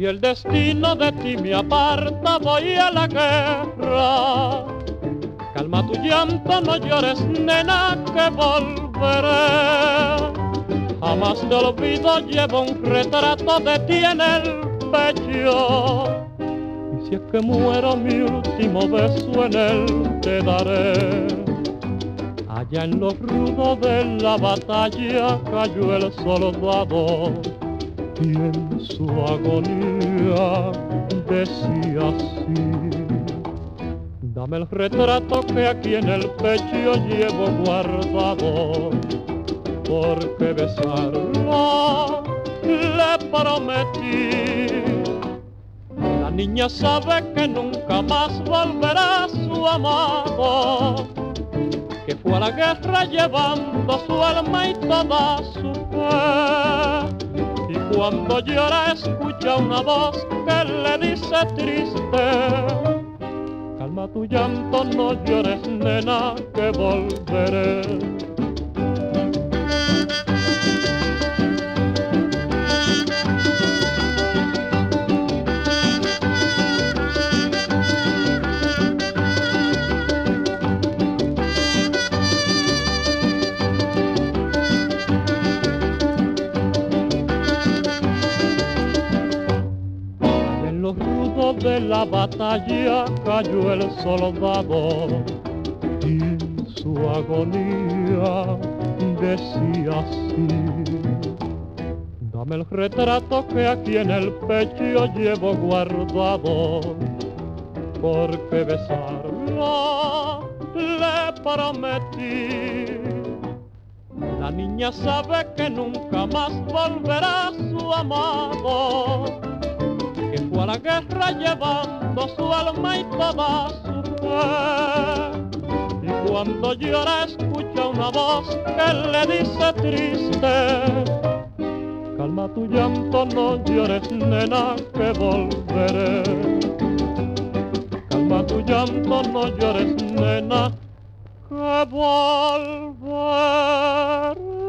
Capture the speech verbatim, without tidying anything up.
Si el destino de ti me aparta, voy a la guerra. Calma tu llanto, no llores, nena, que volveré. Jamás te olvido, llevo un retrato de ti en el pecho. Y si es que muero, mi último beso en él te daré. Allá en los rudos de la batalla cayó el soldado y en su agonía decía así: dame el retrato que aquí en el pecho llevo guardado, porque besarlo le prometí. La niña sabe que nunca más volverá su amado, que fue a la guerra llevando su alma y toda su fe. Y cuando llora escucha una voz que le dice triste: calma tu llanto, no llores, nena, que volveré. Los rudos de la batalla cayó el soldado y en su agonía decía así: dame el retrato que aquí en el pecho llevo guardado, porque besarlo le prometí. La niña sabe que nunca más volverá su amado, que fue a la guerra llevando su alma y toda su fe. Y cuando llora escucha una voz que le dice triste: calma tu llanto, no llores, nena, que volveré. Calma tu llanto, no llores, nena, que volveré.